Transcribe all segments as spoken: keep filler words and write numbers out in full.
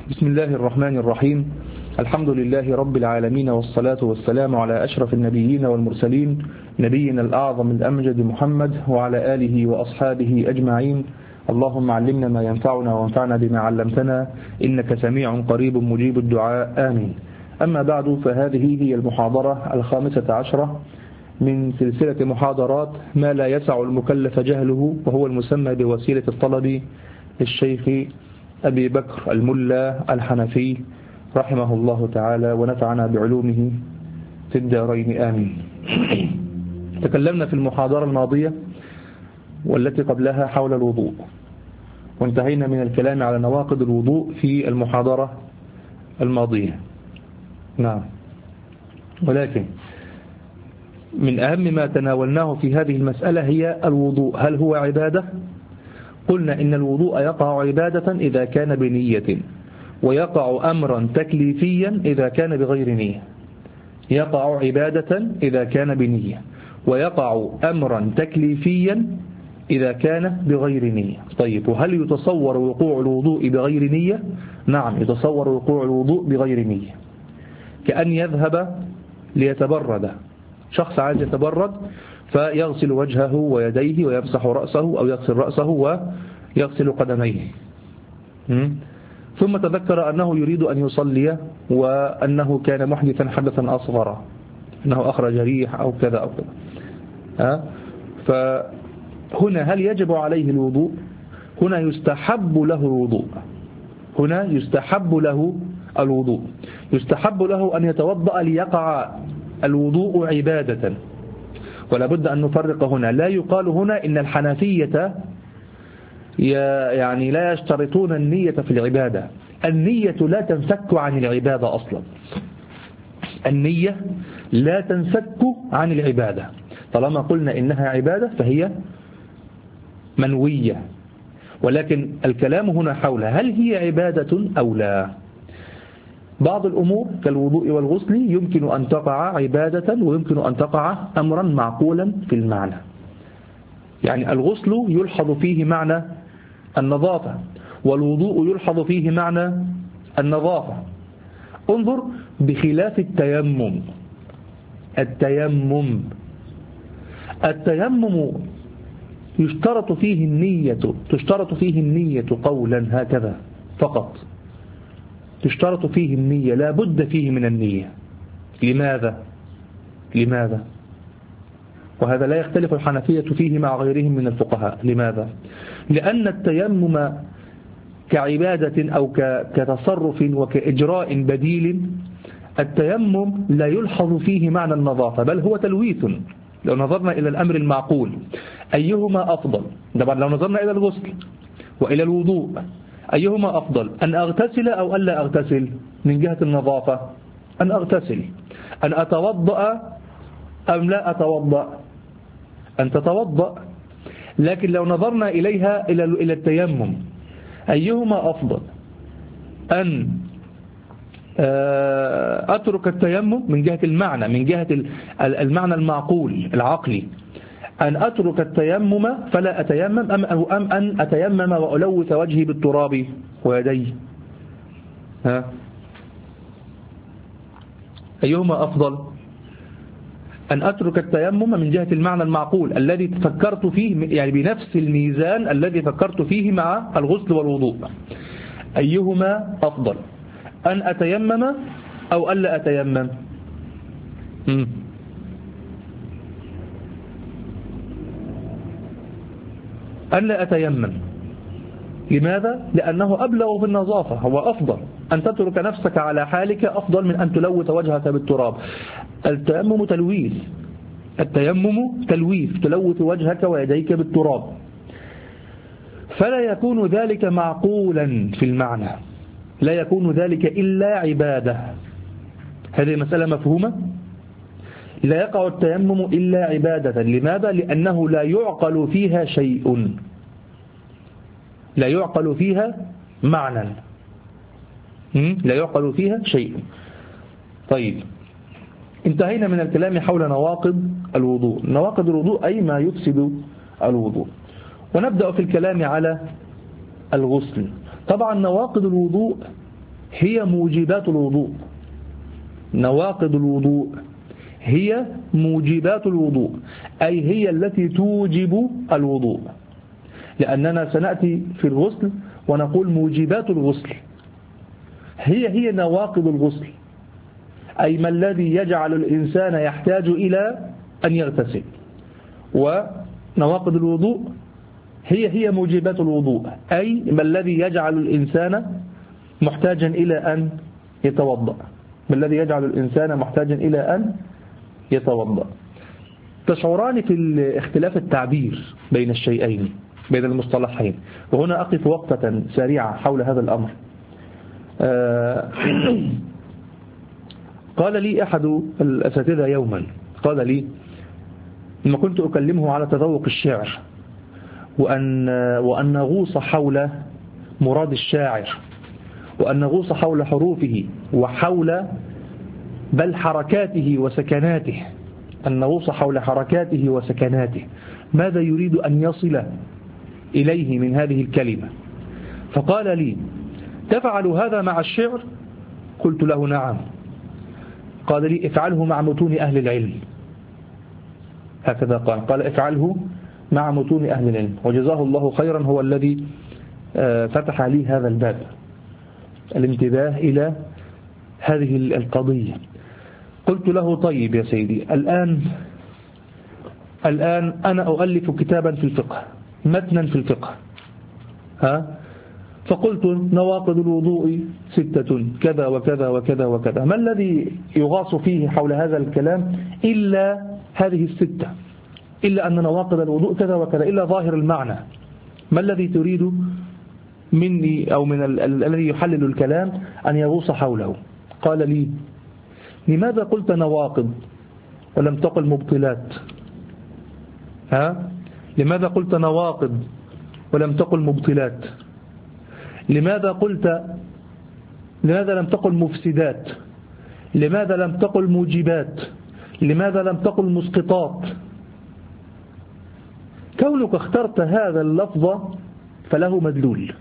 بسم الله الرحمن الرحيم. الحمد لله رب العالمين، والصلاة والسلام على أشرف النبيين والمرسلين، نبينا الأعظم الأمجد محمد وعلى آله وأصحابه أجمعين. اللهم علمنا ما ينفعنا وانفعنا بما علمتنا، إنك سميع قريب مجيب الدعاء، آمين. أما بعد، فهذه هي المحاضرة الخامسة عشرة من سلسلة محاضرات ما لا يسع المكلف جهله، وهو المسمى بوسيلة الطلب للشيخ أبي بكر الملا الحنفي رحمه الله تعالى، ونفعنا بعلومه في الدارين، آمين. تكلمنا في المحاضرة الماضية والتي قبلها حول الوضوء، وانتهينا من الكلام على نواقض الوضوء في المحاضرة الماضية. نعم، ولكن من أهم ما تناولناه في هذه المسألة هي الوضوء، هل هو عبادة؟ قلنا إن الوضوء يقع عبادة إذا كان بنية، ويقع أمرا تكليفيا إذا كان بغير نية. يقع عبادة إذا كان بنية، ويقع أمرا تكليفيا إذا كان بغير نية. طيب، وهل يتصور وقوع الوضوء بغير نية؟ نعم، يتصور وقوع الوضوء بغير نية، كأن يذهب ليتبرد. شخص عايز يتبرد فيغسل وجهه ويديه ويمسح رأسه، أو يغسل رأسه ويغسل قدميه، ثم تذكر أنه يريد أن يصلي، وأنه كان محدثا حدثا أصغر، أنه أخرج ريح أو كذا أو كذا. فهنا هل يجب عليه الوضوء؟ هنا يستحب له الوضوء. هنا يستحب له الوضوء يستحب له أن يتوضأ ليقع الوضوء عبادة. ولا بد أن نفرق هنا، لا يقال هنا إن الحنفية يعني لا يشترطون النية في العبادة. النية لا تنفك عن العبادة أصلا. النية لا تنفك عن العبادة، طالما قلنا إنها عبادة فهي منوية. ولكن الكلام هنا حول هل هي عبادة أو لا. بعض الأمور كالوضوء والغسل يمكن أن تقع عبادة، ويمكن أن تقع أمرا معقولا في المعنى. يعني الغسل يلحظ فيه معنى النظافة، والوضوء يلحظ فيه معنى النظافة. انظر بخلاف التيمم. التيمم التيمم يشترط فيه النية تشترط فيه النية قولا هكذا فقط. تشترط فيه النية، لا بد فيه من النية. لماذا؟ لماذا؟ وهذا لا يختلف الحنفية فيه مع غيرهم من الفقهاء. لماذا؟ لأن التيمم كعبادة أو كتصرف وكإجراء بديل، التيمم لا يلحظ فيه معنى النظافة، بل هو تلويث. لو نظرنا إلى الأمر المعقول أيهما أفضل؟ طبعا لو نظرنا إلى الغسل وإلى الوضوء أيهما أفضل، أن أغتسل أو أن لا أغتسل؟ من جهة النظافة أن أغتسل. أن أتوضأ أم لا أتوضأ؟ أن تتوضأ. لكن لو نظرنا إليها إلى إلى التيمم أيهما أفضل؟ أن أترك التيمم من جهة المعنى، من جهة المعنى المعقول العقلي، أن أترك التيمم فلا أتيمم، أم, أم أن أتيمم وألوث وجهي بالتراب ويدي؟ ها؟ أيهما أفضل؟ أن أترك التيمم من جهة المعنى المعقول الذي فكرت فيه، يعني بنفس الميزان الذي فكرت فيه مع الغسل والوضوء. أيهما أفضل؟ أن أتيمم أو ألا أتيمم؟ م. ألا أتيمم. لماذا؟ لأنه أبلغ في النظافة، هو أفضل. أن تترك نفسك على حالك أفضل من أن تلوث وجهك بالتراب. التيمم تلويث التيمم تلويث تلوث وجهك ويديك بالتراب، فلا يكون ذلك معقولا في المعنى، لا يكون ذلك إلا عبادة. هذه مسألة مفهومة؟ لا يقع التيمم إلا عبادة. لماذا؟ لأنه لا يعقل فيها شيء، لا يعقل فيها معنى، لا يعقل فيها شيء. طيب، انتهينا من الكلام حول نواقض الوضوء. نواقض الوضوء أي ما يفسد الوضوء، ونبدأ في الكلام على الغسل. طبعا نواقض الوضوء هي موجبات الوضوء. نواقض الوضوء هي موجبات الوضوء، أي هي التي توجب الوضوء، لأننا سنأتي في الغسل ونقول موجبات الغسل، هي هي نواقض الغسل، أي ما الذي يجعل الإنسان يحتاج إلى أن يغتسل. ونواقض الوضوء هي هي موجبات الوضوء، أي ما الذي يجعل الإنسان محتاجا إلى أن يتوضأ، ما الذي يجعل الإنسان محتاجا إلى أن يتوضأ. تشعران في اختلاف التعبير بين الشيئين، بين المصطلحين، وهنا أقف وقفة سريعة حول هذا الأمر. قال لي أحد الأساتذة يوما، قال لي لما كنت أكلمه على تذوق الشعر وأن, وأن نغوص حول مراد الشاعر، وأن نغوص حول حروفه وحول بل حركاته وسكناته، أن نغوص حول حركاته وسكناته، ماذا يريد أن يصل إليه من هذه الكلمة. فقال لي تفعل هذا مع الشعر؟ قلت له نعم. قال لي افعله مع متون أهل العلم، هكذا قال قال افعله مع متون أهل العلم، وجزاه الله خيرا، هو الذي فتح لي هذا الباب، الانتباه إلى هذه القضية. قلت له طيب يا سيدي، الآن الآن أنا أؤلف كتابا في الفقه، متنا في الفقه، ها فقلت نواقض الوضوء ستة كذا وكذا وكذا وكذا، ما الذي يغاص فيه حول هذا الكلام إلا هذه الستة، إلا أن نواقض الوضوء كذا وكذا، إلا ظاهر المعنى، ما الذي تريد مني أو من الذي يحلل الكلام أن يغوص حوله. قال لي لماذا قلت نواقض ولم تقل مبطلات؟ ها لماذا قلت نواقض ولم تقل مبطلات؟ لماذا قلت لماذا لم تقل مفسدات؟ لماذا لم تقل موجبات؟ لماذا لم تقل مسقطات؟ كونك اخترت هذا اللفظ فله مدلول،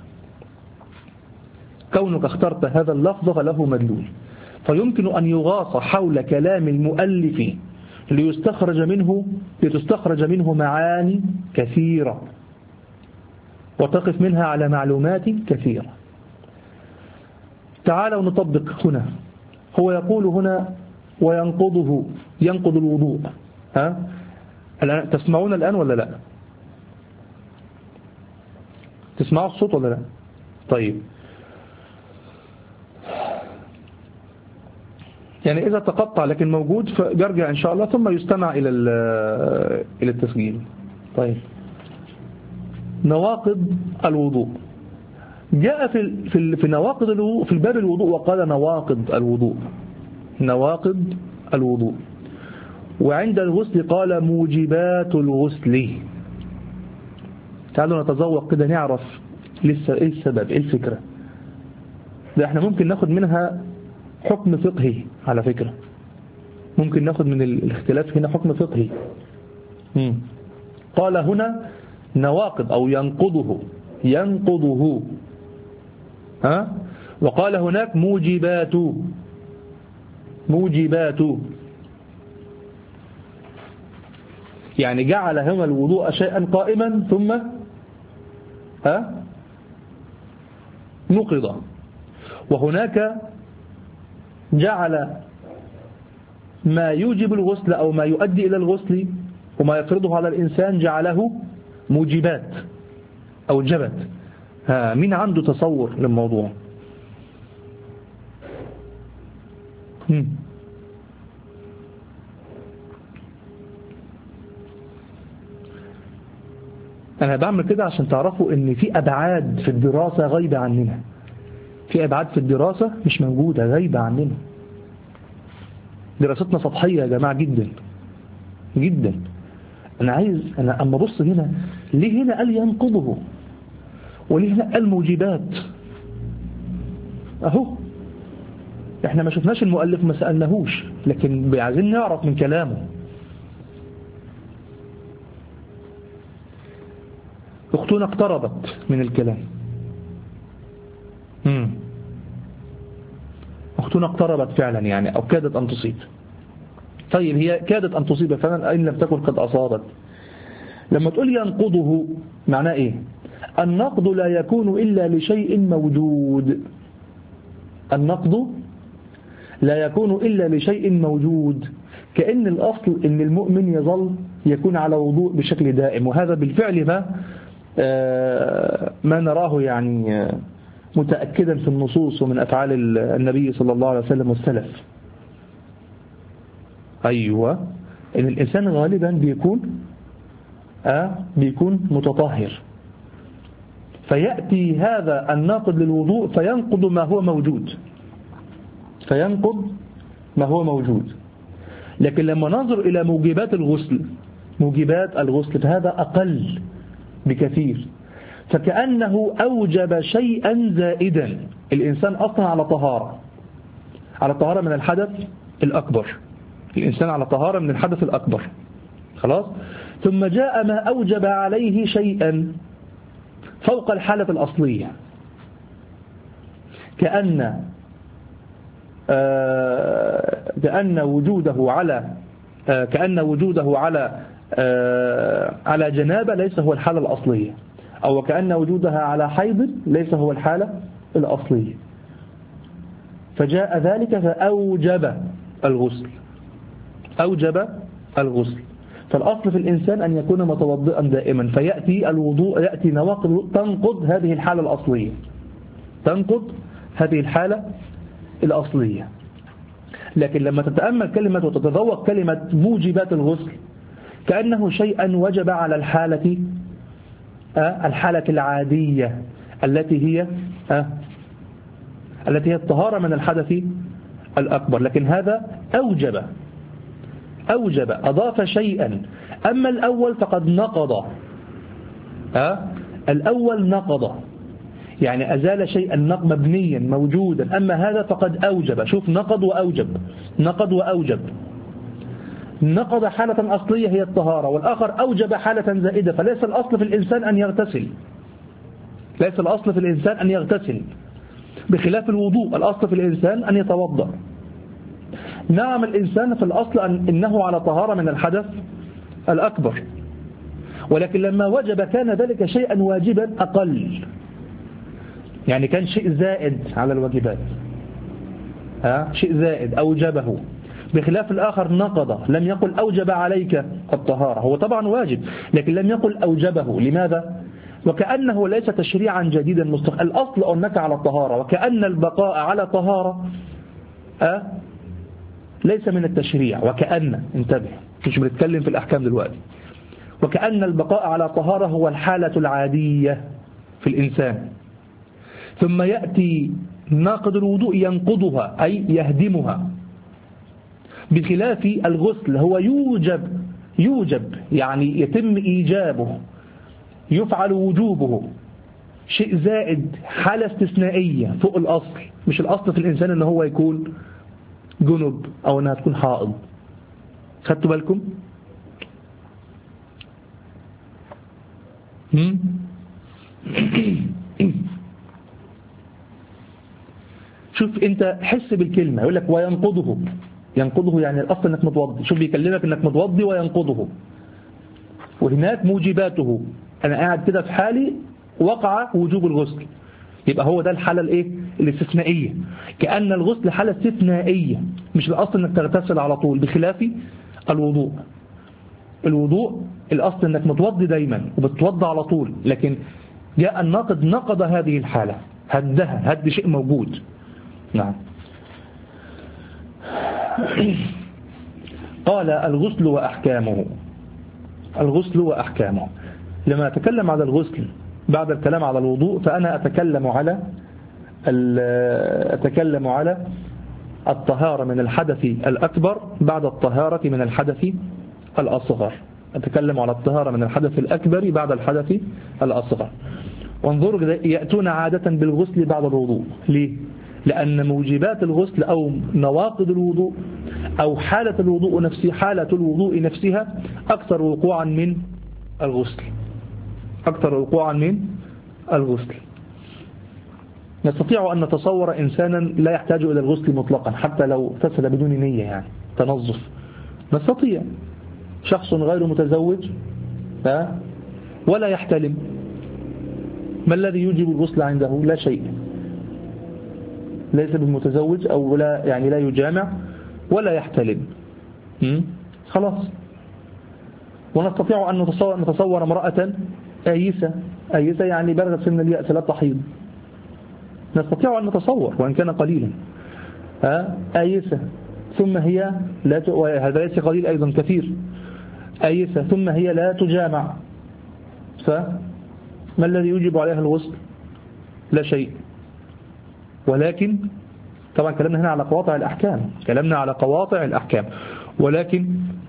كونك اخترت هذا اللفظ فله مدلول، فيمكن أن يغاص حول كلام المؤلف ليستخرج منه لتستخرج منه معاني كثيرة وتقف منها على معلومات كثيرة. تعالوا نطبق هنا، هو يقول هنا وينقضه، ينقض الوضوء، ها الآن تسمعون الآن ولا لا؟ تسمعوا الصوت ولا لا؟ طيب، يعني إذا تقطع لكن موجود فيرجع إن شاء الله ثم يستمع إلى إلى التسجيل. طيب، نواقض الوضوء جاء في في في نواقض الوضوء في الباب الوضوء وقال نواقض الوضوء، نواقض الوضوء، وعند الغسل قال موجبات الغسل. تعالوا نتذوق كده نعرف لسه ايه السبب، ايه الفكرة. ده احنا ممكن ناخد منها حكم فقهي على فكرة، ممكن ناخد من الاختلاف هنا حكم فقهي. مم. قال هنا نواقض أو ينقضه، ينقضه، ها وقال هناك موجبات، موجبات، يعني جعل هنا الوضوء شيئا قائما ثم ها نقض، وهناك جعل ما يوجب الغسل أو ما يؤدي إلى الغسل وما يفرضه على الإنسان جعله موجبات أو جبت. ها مين عنده تصور للموضوع؟ هم. أنا بعمل كده عشان تعرفوا إن في أبعاد في الدراسة غايبة عننا، في أبعاد في الدراسة مش موجودة، غايبة عننا. دراستنا سطحية يا جماعة جدا جدا. أنا عايز أنا أما بص هنا، ليه هنا قال ينقضه وليه هنا قال موجبات؟ أهو إحنا ما شفناش المؤلف، ما سألناهوش، لكن عايزين نعرف من كلامه. أختنا اقتربت من الكلام. مم. أختنا اقتربت فعلا يعني، أو كادت أن تصيب. طيب هي كادت أن تصيب فعلا إن لم تكن قد أصابت. لما تقول ينقضه معناه إيه؟ النقض لا يكون إلا لشيء موجود. النقض لا يكون إلا لشيء موجود، كأن الأصل إن المؤمن يظل يكون على وضوء بشكل دائم، وهذا بالفعل ما ما نراه يعني متأكدا في النصوص ومن أفعال النبي صلى الله عليه وسلم والسلف. أيوة، إن الإنسان غالبا بيكون آه بيكون متطهر، فيأتي هذا الناقض للوضوء فينقض ما هو موجود، فينقض ما هو موجود. لكن لما ننظر إلى موجبات الغسل، موجبات الغسل فهذا أقل بكثير، فكأنه أوجب شيئا زائدا. الإنسان أصلا على طهارة، على طهارة من الحدث الأكبر، الإنسان على طهارة من الحدث الأكبر خلاص، ثم جاء ما أوجب عليه شيئا فوق الحالة الأصلية، كأن آه كأن وجوده على آه كأن وجوده على آه على جنابة ليس هو الحالة الأصلية، أو كأن وجودها على حيض ليس هو الحالة الأصلية، فجاء ذلك فأوجب الغسل، أوجب الغسل. فالأصل في الإنسان أن يكون متوضئا دائما، فيأتي الوضوء يأتي نواقض تنقض هذه الحالة الأصلية، تنقض هذه الحالة الأصلية. لكن لما تتأمل كلمة وتتذوق كلمة موجبات الغسل، كأنه شيئا وجب على الحالة الحالة العادية التي هي التي هي الطهارة من الحدث الأكبر، لكن هذا أوجب أوجب أضاف شيئا. أما الأول فقد نقض، أه؟ الأول نقض يعني أزال شيئا نق مبنيا موجودا، أما هذا فقد أوجب. شوف، نقض وأوجب، نقض وأوجب. نقض حالة أصلية هي الطهارة، والآخر أوجب حالة زائدة. فليس الأصل في الإنسان أن يغتسل، ليس الأصل في الإنسان أن يغتسل، بخلاف الوضوء الأصل في الإنسان أن يتوضأ. نعم، الإنسان في الأصل أن إنه على طهارة من الحدث الأكبر، ولكن لما وجب كان ذلك شيئا واجبا أقل، يعني كان شيء زائد على الواجبات، ها؟ شيء زائد أوجبه، بخلاف الآخر نقض، لم يقل أوجب عليك الطهارة، هو طبعا واجب لكن لم يقل أوجبه. لماذا؟ وكأنه ليس تشريعا جديدا مستقل، الأصل أنك على الطهارة، وكأن البقاء على طهارة أه؟ ليس من التشريع. وكأن، انتبه مش بنتكلم في الأحكام دلوقتي، وكأن البقاء على طهارة هو الحالة العادية في الإنسان، ثم يأتي ناقض الوضوء ينقضها أي يهدمها، بخلاف الغسل هو يوجب يوجب يعني يتم إيجابه، يفعل وجوبه، شيء زائد، حالة استثنائية فوق الأصل. مش الأصل في الإنسان أنه هو يكون جنب أو أنها تكون حائض. خدتوا بالكم؟ شوف أنت حس بالكلمة، يقول لك وينقضه، ينقضه يعني الأصل أنك متوضي. شوف بيكلمك أنك متوضي وينقضه، وهناك موجباته. أنا قاعد كده في حالي وقع وجوب الغسل، يبقى هو ده الحالة الايه الاستثنائية، كأن الغسل حالة استثنائية، مش الأصل أنك تغتسل على طول، بخلاف الوضوء. الوضوء الأصل أنك متوضي دايما وبتوضى على طول، لكن جاء الناقض نقض هذه الحالة، هدها، هد شيء موجود. نعم. قال الغسل وأحكامه، الغسل وأحكامه. لما أتكلم على الغسل بعد الكلام على الوضوء، فأنا أتكلم على أتكلم على الطهارة من الحدث الأكبر بعد الطهارة من الحدث الأصغر. أتكلم على الطهارة من الحدث الأكبر بعد الحدث الأصغر. وانظروا يأتون عادة بالغسل بعد الوضوء. ليه؟ لأن موجبات الغسل أو نواقض الوضوء أو حالة الوضوء نفسها، حالة الوضوء نفسها أكثر وقوعا من الغسل، أكثر وقوعا من الغسل. نستطيع أن نتصور إنسانا لا يحتاج إلى الغسل مطلقا حتى لو اغتسل بدون نية، يعني تنظف، نستطيع. شخص غير متزوج ها ولا يحتلم، ما الذي يوجب الغسل عنده؟ لا شيء، ليس بالمتزوج أو لا يعني لا يجامع ولا يحتلم، خلاص. ونستطيع أن نتصور, نتصور امرأة آيسة، آيسة يعني بلغت سن اليأس لا تحيض، نستطيع أن نتصور وإن كان قليلا، آيسة ثم هي لا ت... هذا ليس قليل أيضا كثير، آيسة ثم هي لا تجامع، فما الذي يجب عليها الغسل؟ لا شيء. ولكن طبعا كلامنا هنا على قواطع الأحكام، كلامنا على قواطع الأحكام، ولكن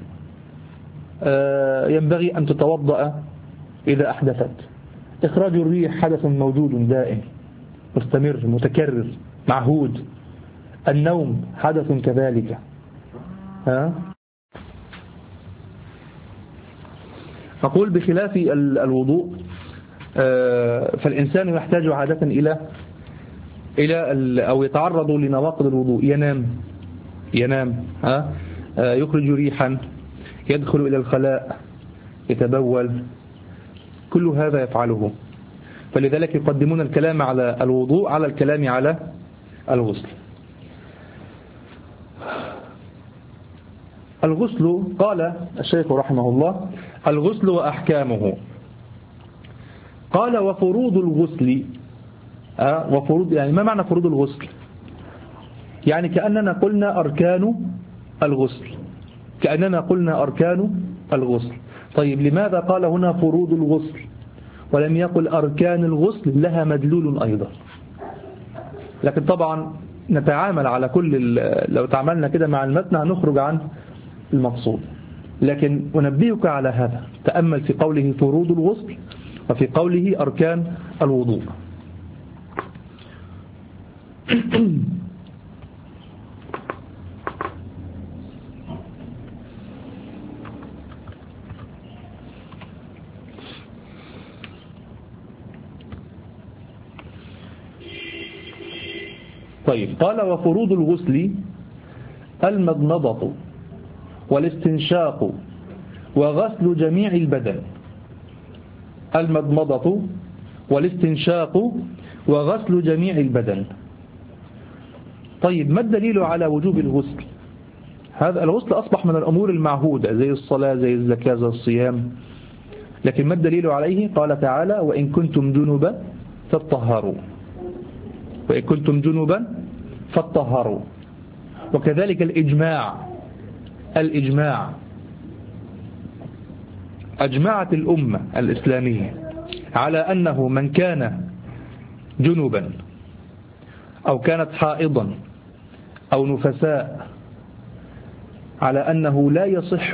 آه ينبغي أن تتوضأ إذا أحدثت. إخراج الريح حدث موجود دائم مستمر متكرر معهود، النوم حدث كذلك. ها؟ أقول بخلاف الوضوء فالإنسان يحتاج عادة إلى إلى أو يتعرض لنواقض الوضوء، ينام ينام ها؟ يخرج ريحا، يدخل إلى الخلاء، يتبول، كل هذا يفعله، فلذلك يقدمون الكلام على الوضوء على الكلام على الغسل. الغسل قال الشيخ رحمه الله: الغسل وأحكامه. قال: وفروض الغسل. أه وفروض يعني ما معنى فروض الغسل؟ يعني كأننا قلنا أركان الغسل، كأننا قلنا أركان الغسل. طيب لماذا قال هنا فروض الغسل ولم يقل أركان الغسل؟ لها مدلول أيضا، لكن طبعا نتعامل على كل، لو تعاملنا كده مع المتن هنخرج عن المقصود، لكن أنبهك على هذا. تأمل في قوله فروض الغسل وفي قوله أركان الوضوء. طيب قال: وفروض الغسل المضمضة والاستنشاق وغسل جميع البدن. المضمضة والاستنشاق وغسل جميع البدن. طيب ما الدليل على وجوب الغسل؟ هذا الغسل أصبح من الأمور المعهودة زي الصلاة زي الزكاة زي الصيام، لكن ما الدليل عليه؟ قال تعالى: وإن كنتم جنبا فاطهروا، وإن كنتم جنبا فاطهروا. وكذلك الإجماع، الإجماع أجمعت الأمة الإسلامية على أنه من كان جنبا أو كانت حائضا أو نفساء على أنه لا يصح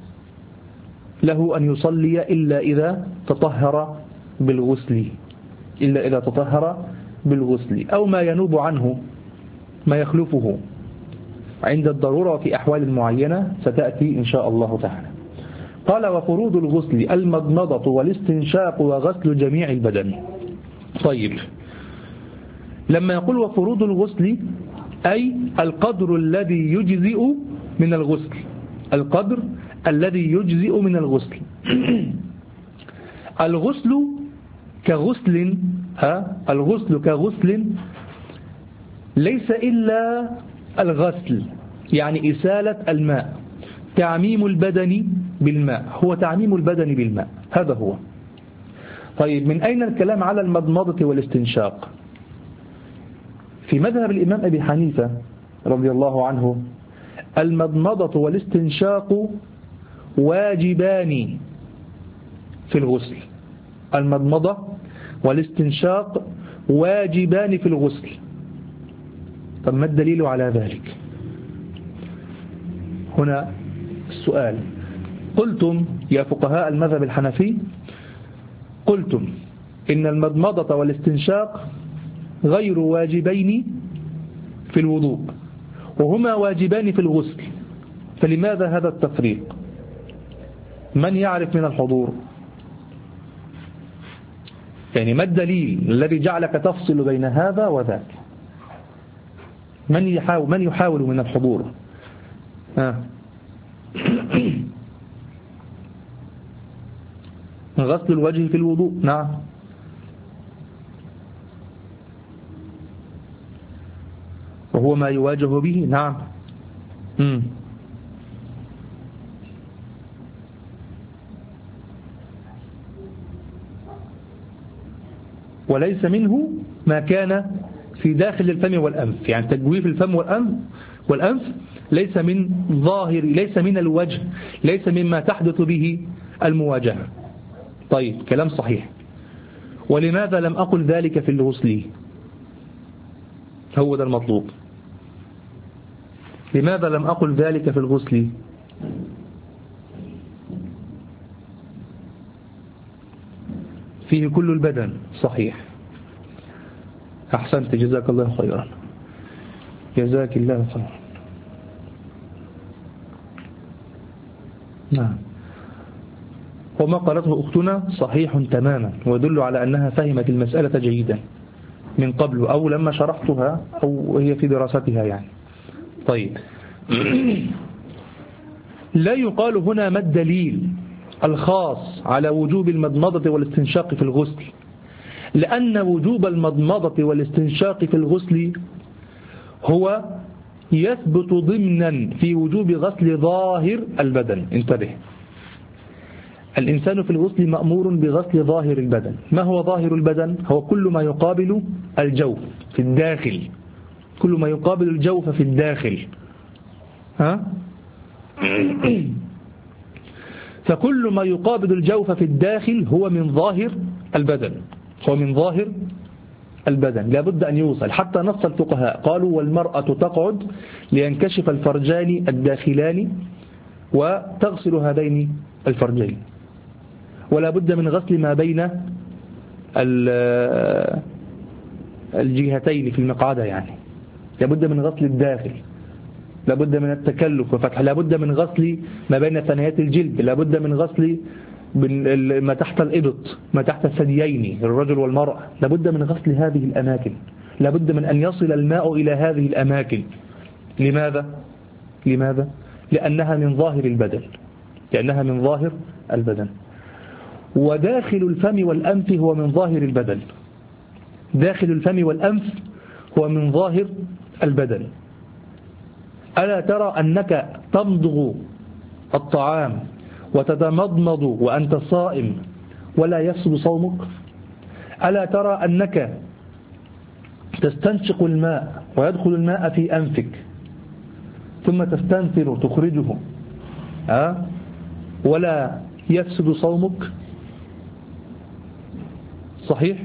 له أن يصلي إلا إذا تطهر بالغسل، إلا إذا تطهر بالغسل أو ما ينوب عنه ما يخلفه عند الضرورة في أحوال معينة ستأتي إن شاء الله تعالى. قال: وفروض الغسل المضمضة والاستنشاق وغسل جميع البدن. طيب لما يقول وفروض الغسل أي القدر الذي يجزئ من الغسل، القدر الذي يجزئ من الغسل. الغسل كغسل ها الغسل كغسل ليس إلا الغسل، يعني إسالة الماء، تعميم البدن بالماء، هو تعميم البدن بالماء، هذا هو. طيب من أين الكلام على المضمضة والاستنشاق؟ في مذهب الإمام أبي حنيفة رضي الله عنه المضمضة والاستنشاق واجبان في الغسل، المضمضة والاستنشاق واجبان في الغسل. طب ما الدليل على ذلك؟ هنا السؤال. قلتم يا فقهاء المذهب الحنفي، قلتم إن المضمضة والاستنشاق غير واجبين في الوضوء وهما واجبان في الغسل، فلماذا هذا التفريق؟ من يعرف من الحضور؟ يعني ما الدليل الذي جعلك تفصل بين هذا وذاك؟ من يحاول, من يحاول من الحضور؟ ها غسل الوجه في الوضوء. نعم. وهو ما يواجه به. نعم. مم. وليس منه ما كان في داخل الفم والأنف، يعني تجويف الفم والأنف والأنف ليس من ظاهر، ليس من الوجه، ليس مما تحدث به المواجهة. طيب كلام صحيح. ولماذا لم أقل ذلك في الغسل؟ هو ده المطلوب. لماذا لم أقل ذلك في الغسل؟ فيه كل البدن. صحيح. أحسنت، جزاك الله خيرا. جزاك الله خيرا. نعم. وما قالته أختنا صحيح تماما، ويدل على أنها فهمت المسألة جيدا من قبل أو لما شرحتها أو هي في دراستها يعني. طيب لا يقال هنا ما الدليل الخاص على وجوب المضمضة والاستنشاق في الغسل، لأن وجوب المضمضة والاستنشاق في الغسل هو يثبت ضمنا في وجوب غسل ظاهر البدن. انتبه، الإنسان في الغسل مأمور بغسل ظاهر البدن. ما هو ظاهر البدن؟ هو كل ما يقابل الجوف في الداخل، كل ما يقابل الجوف في الداخل. ها؟ فكل ما يقابل الجوف في الداخل هو من ظاهر البدن، هو من ظاهر البدن، لابد أن يوصل. حتى نص الفقهاء قالوا والمرأة تقعد لينكشف الفرجان الداخلان وتغسل هذين الفرجين، ولا بد من غسل ما بين الجهتين في المقعدة، يعني لابد من غسل الداخل، لابد من التكلف وفتح، لابد من غسل ما بين ثنيات الجلد، لابد من غسل ما تحت الإبط، ما تحت الثديين الرجل والمرأة، لابد من غسل هذه الأماكن، لابد من أن يصل الماء إلى هذه الأماكن. لماذا؟ لماذا؟ لأنها من ظاهر البدن، لأنها من ظاهر البدن. وداخل الفم والأنف هو من ظاهر البدن، داخل الفم والأنف هو من ظاهر البدن. ألا ترى أنك تمضغ الطعام وتتمضمض وأنت صائم ولا يفسد صومك؟ ألا ترى أنك تستنشق الماء ويدخل الماء في أنفك ثم تستنثر تخرجه أه؟ ولا يفسد صومك؟ صحيح؟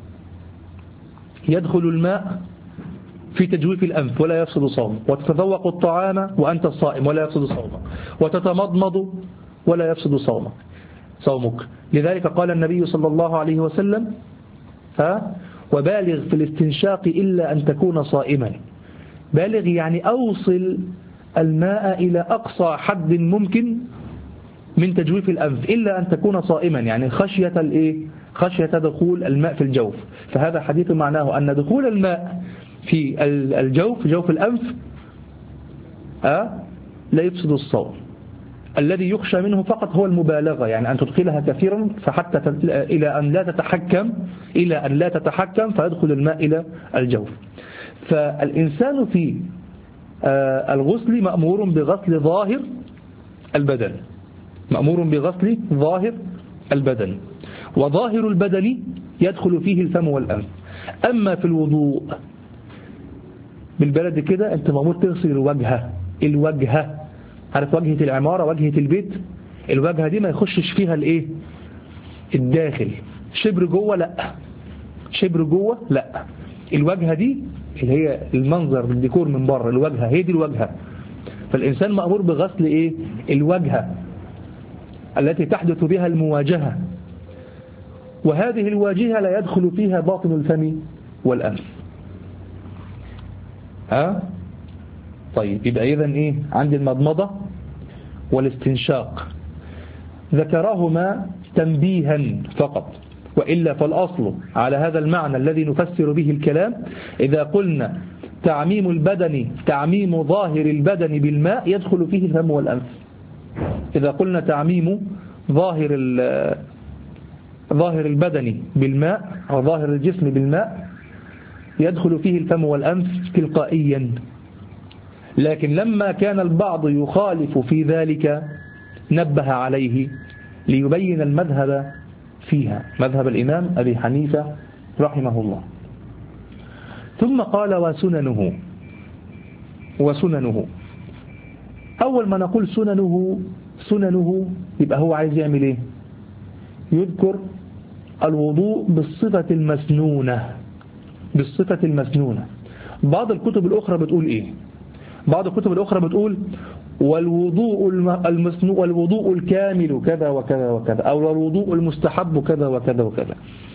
يدخل الماء في تجويف الأنف ولا يفسد صومك، وتتذوق الطعام وأنت صائم ولا يفسد صومك، وتتمضمض ولا يفسد صومك صومك لذلك قال النبي صلى الله عليه وسلم ها وبالغ في الاستنشاق إلا أن تكون صائما. بالغ يعني أوصل الماء إلى أقصى حد ممكن من تجويف الأنف إلا أن تكون صائما، يعني خشية الإيه؟ خشية دخول الماء في الجوف. فهذا حديث معناه أن دخول الماء في الجوف جوف الأنف أه؟ لا يفسد الصوم. الذي يخشى منه فقط هو المبالغة، يعني أن تدخلها كثيرا فحتى إلى أن لا تتحكم إلى أن لا تتحكم فيدخل الماء إلى الجوف. فالإنسان في الغسل مأمور بغسل ظاهر البدن، مأمور بغسل ظاهر البدن، وظاهر البدن يدخل فيه الفم والأنف. أما في الوضوء بالبلد كده أنت مأمور تغسل الوجهة، الوجهة عارف وجهة العمارة، وجهة البيت، الوجهة دي ما يخشش فيها الايه الداخل، شبر جوه لا، شبر جوه لا، الوجهة دي اللي هي المنظر بالديكور من بره، الوجهة هي دي الوجهة. فالإنسان مأمور بغسل ايه الوجهة التي تحدث بها المواجهة، وهذه الواجهة لا يدخل فيها باطن الفم والأنف. ها طيب يبقى إذن إيه عندي المضمضة والاستنشاق ذكرهما تنبيها فقط، وإلا فالأصل على هذا المعنى الذي نفسر به الكلام إذا قلنا تعميم البدن تعميم ظاهر البدن بالماء يدخل فيه الفم والأنف. إذا قلنا تعميم ظاهر ظاهر البدن بالماء أو ظاهر الجسم بالماء يدخل فيه الفم والأنف تلقائيا. لكن لما كان البعض يخالف في ذلك نبه عليه ليبين المذهب فيها، مذهب الإمام أبي حنيفة رحمه الله. ثم قال وسننه. وسننه أول ما نقول سننه سننه يبقى هو عايز يعمل إيه؟ يذكر الوضوء بالصفة المسنونة، بالصفة المسنونة. بعض الكتب الأخرى بتقول إيه؟ بعض الكتب الأخرى بتقول والوضوء المسنون والوضوء الكامل كذا وكذا وكذا، أو الوضوء المستحب كذا وكذا وكذا.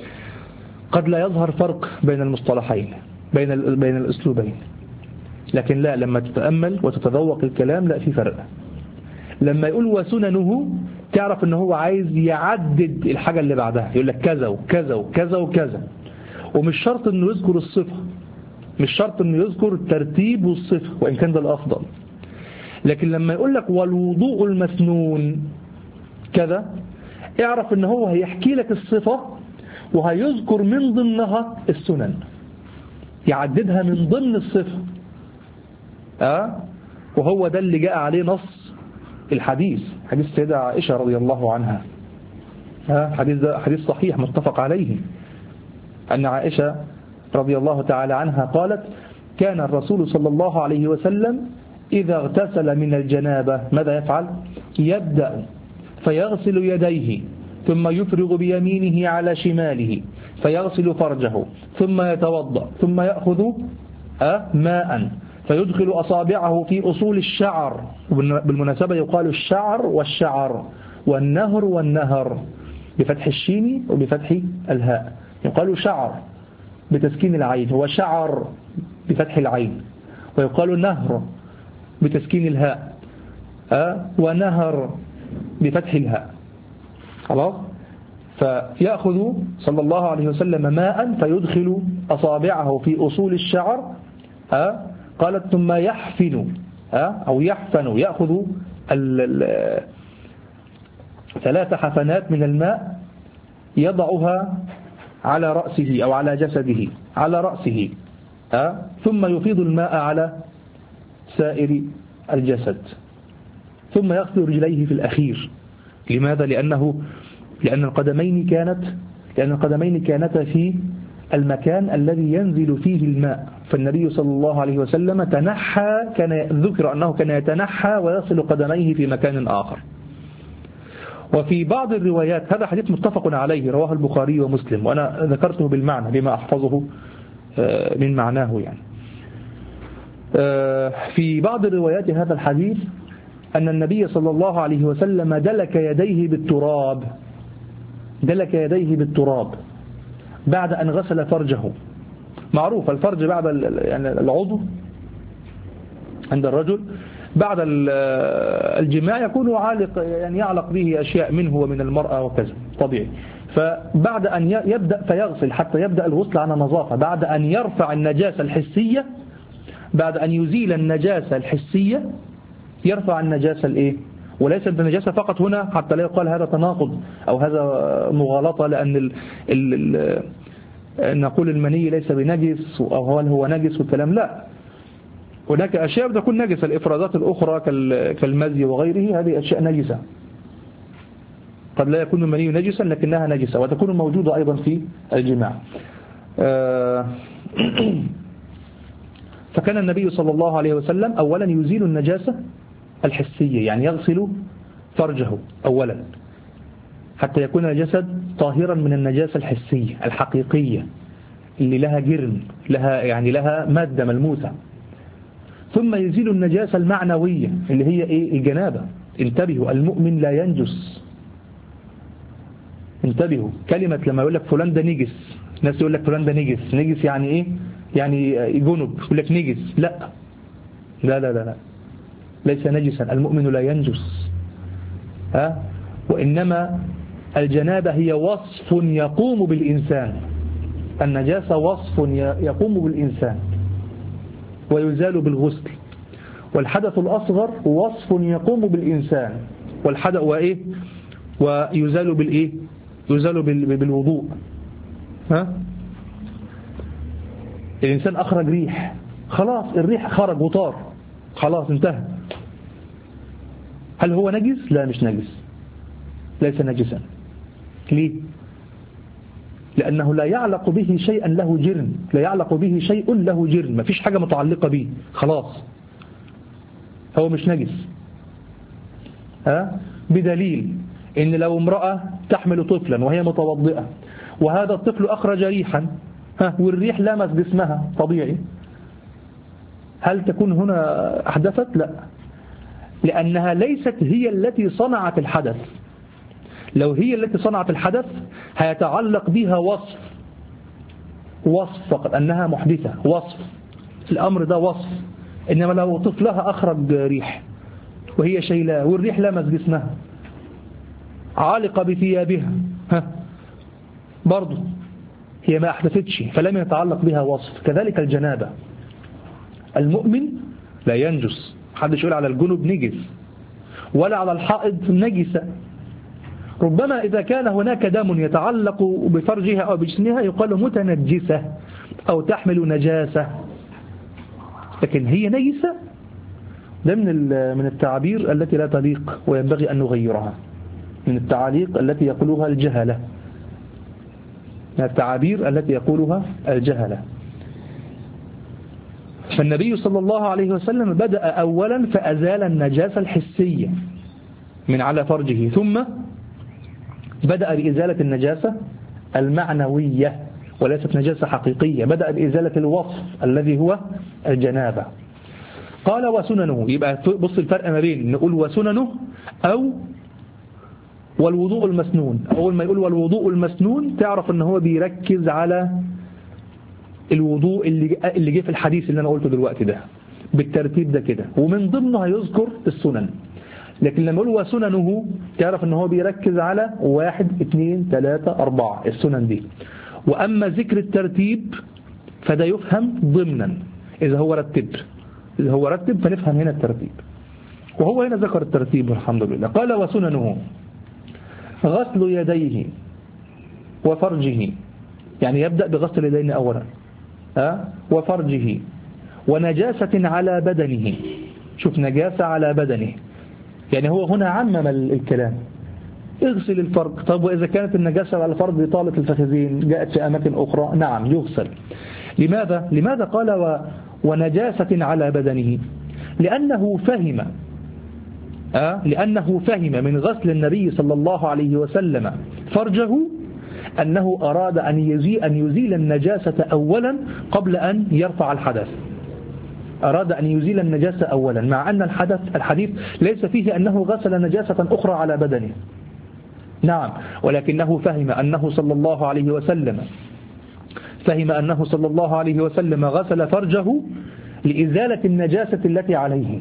قد لا يظهر فرق بين المصطلحين بين بين الأسلوبين، لكن لا، لما تتأمل وتتذوق الكلام لا في فرق. لما يقول وسننه تعرف ان هو عايز يعدد الحاجة اللي بعدها، يقول لك كذا وكذا وكذا وكذا، ومش شرط انه يذكر الصفة، مش شرط انه يذكر الترتيب والصفة وإن كان ده الأفضل. لكن لما يقول لك والوضوء المسنون كذا اعرف ان هو هيحكي لك الصفة وهيذكر من ضمنها السنن، يعددها من ضمن الصفة. أه؟ وهو ده اللي جاء عليه نص الحديث، حديث السيدة عائشة رضي الله عنها. أه؟ حديث ده حديث صحيح متفق عليه، أن عائشة رضي الله تعالى عنها قالت كان الرسول صلى الله عليه وسلم إذا اغتسل من الجنابة ماذا يفعل؟ يبدأ فيغسل يديه ثم يفرغ بيمينه على شماله فيغسل فرجه ثم يتوضأ ثم يأخذ ماء فيدخل أصابعه في أصول الشعر. بالمناسبة يقال الشعر والشعر والنهر والنهر بفتح الشين وبفتح الهاء. يقال شعر بتسكين العين هو شعر بفتح العين، ويقال نهر بتسكين الهاء أه؟ ونهر بفتح الهاء. خلاص. فيأخذ صلى الله عليه وسلم ماء فيدخل أصابعه في أصول الشعر أه؟ قالت ثم يحفن أه؟ أو يحفن، يأخذ ثلاث حفنات من الماء يضعها على رأسه أو على جسده، على رأسه أه؟ ثم يفيض الماء على سائر الجسد ثم يغسل رجليه في الأخير. لماذا؟ لأنه لأن القدمين كانت لأن القدمين كانتا في المكان الذي ينزل فيه الماء، فالنبي صلى الله عليه وسلم تنحى، كان ذكر أنه كان يتنحى ويصل قدميه في مكان آخر. وفي بعض الروايات هذا حديث متفق عليه رواه البخاري ومسلم، وأنا ذكرته بالمعنى لما أحفظه من معناه يعني. في بعض الروايات هذا الحديث أن النبي صلى الله عليه وسلم دلك يديه بالتراب دلك يديه بالتراب بعد أن غسل فرجه. معروف الفرج بعد يعني العضو عند الرجل بعد الجماع يكون عالق، يعني يعلق به أشياء منه ومن المرأة وكذا طبيعي. فبعد أن يبدأ فيغسل حتى يبدأ الغسل على نظافة، بعد أن يرفع النجاسة الحسية، بعد أن يزيل النجاسة الحسية يرفع النجاسة الإيه؟ وليس النجاسة فقط هنا حتى لا يقال هذا تناقض أو هذا مغالطة، لأن ال ال ال نقول المني ليس بنجس أو هل هو نجس والكلام لا، هناك أشياء بتكون نجسة، الإفرازات الأخرى كالمزي وغيره هذه أشياء نجسة، قد لا يكون المني نجسا لكنها نجسة وتكون موجودة أيضا في الجماع. فكان النبي صلى الله عليه وسلم أولا يزيل النجاسة الحسية، يعني يغسل فرجه أولا حتى يكون الجسد طاهرا من النجاسة الحسية الحقيقية اللي لها جرم، لها يعني لها مادة ملموسة. ثم يزيل النجاسة المعنوية اللي هي إيه؟ الجنابة. انتبهوا، المؤمن لا ينجس. انتبهوا، كلمة لما يقول لك فلان ده نجس، ناس يقول لك فلان ده نجس، نجس يعني إيه؟ يعني جنب، يقول لك نجس. لا لا لا لا, لا. ليس نجسا، المؤمن لا ينجس. ها؟ وإنما الجنابة هي وصف يقوم بالإنسان، النجاسة وصف يقوم بالإنسان ويزال بالغسل، والحدث الأصغر وصف يقوم بالإنسان والحدث وإيه ويزال بالإيه يزال بالوضوء. ها؟ الإنسان أخرج ريح، خلاص الريح خرج وطار، خلاص انتهى. هل هو نجس؟ لا مش نجس، ليس نجسا. ليه؟ لأنه لا يعلق به شيئا له جرم، لا يعلق به شيء له جرم، ما فيش حاجة متعلقة به، خلاص هو مش نجس. ها؟ بدليل إن لو امرأة تحمل طفلا وهي متوضئة وهذا الطفل أخرج ريحا، ها، والريح لمس جسمها طبيعي، هل تكون هنا أحدثت؟ لا، لأنها ليست هي التي صنعت الحدث. لو هي التي صنعت الحدث هيتعلق بها وصف وصف فقط أنها محدثة، وصف الأمر ده وصف. إنما لو طفلها أخرج ريح وهي شيلاه والريح لمس جسمها عالقة بثيابها، ها، برضو هي ما أحدثتش فلم يتعلق بها وصف. كذلك الجنابة، المؤمن لا ينجس، محدش يقول على الجنب نجس ولا على الحائض نجسة. ربما إذا كان هناك دم يتعلق بفرجها أو بجسمها يقال متنجسة أو تحمل نجاسة، لكن هي نجسة ده من من التعابير التي لا تليق وينبغي أن نغيرها، من التعاليق التي يقولها الجهلة، من التعابير التي يقولها الجهلة. فالنبي صلى الله عليه وسلم بدأ أولا فأزال النجاسة الحسية من على فرجه، ثم بدأ بإزالة النجاسة المعنوية وليست نجاسة حقيقية، بدأ بإزالة الوصف الذي هو الجنابة. قال وسننه، يبقى بص الفرق ما بين نقول وسننه أو والوضوء المسنون. أول ما يقول والوضوء المسنون تعرف أنه هو بيركز على الوضوء اللي اللي جه في الحديث اللي أنا قلته دلوقتي ده بالترتيب ده كده، ومن ضمنه هيذكر السنن. لكن لما يقول وسننه تعرف أنه هو بيركز على واحد اثنين ثلاثة أربعة السنن دي. وأما ذكر الترتيب فده يفهم ضمنا إذا هو رتب، إذا هو رتب فنفهم هنا الترتيب، وهو هنا ذكر الترتيب والحمد لله. قال وسننه غسل يديه وفرجه، يعني يبدأ بغسل اليدين أولا، أه؟ وفرجه، ونجاسة على بدنه. شوف نجاسة على بدنه، يعني هو هنا عمم الكلام، اغسل الفرج. طب وإذا كانت النجاسة على الفرج طالت الفخذين جاءت في أماكن أخرى، نعم يغسل. لماذا؟ لماذا قال و... ونجاسة على بدنه؟ لأنه فهم أه؟ لأنه فهم من غسل النبي صلى الله عليه وسلم فرجه أنه أراد أن يزيل, أن يزيل النجاسة أولا قبل أن يرفع الحدث. أراد أن يزيل النجاسة أولا، مع أن الحدث الحديث ليس فيه أنه غسل نجاسة أخرى على بدنه، نعم، ولكنه فهم أنه صلى الله عليه وسلم فهم أنه صلى الله عليه وسلم غسل فرجه لإزالة النجاسة التي عليه،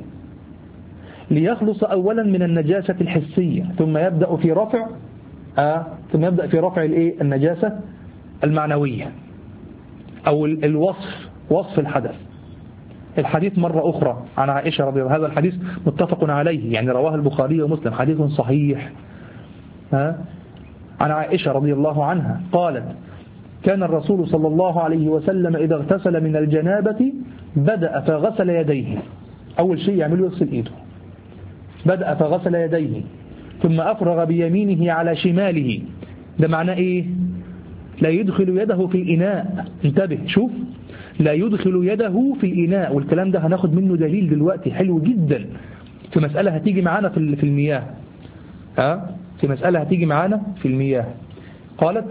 ليخلص أولا من النجاسة الحسية، ثم يبدأ في رفع آه ثم يبدأ في رفع الإيه النجاسة المعنوية أو الوصف، وصف الحدث. الحديث مرة أخرى عن عائشة رضي الله عنها، هذا الحديث متفق عليه، يعني رواه البخاري ومسلم، حديث صحيح ها عن عائشة رضي الله عنها قالت: كان الرسول صلى الله عليه وسلم إذا اغتسل من الجنابة بدأ فغسل يديه، أول شيء يعمله يغسل إيده، بدأ فغسل يديه ثم أفرغ بيمينه على شماله. ده معناه إيه؟ لا يدخل يده في الإناء، انتبه شوف، لا يدخل يده في الإناء، والكلام ده هناخد منه دليل دلوقتي حلو جدا في مسألة هتيجي معانا في في المياه ها في مسألة هتيجي معانا في المياه. قالت: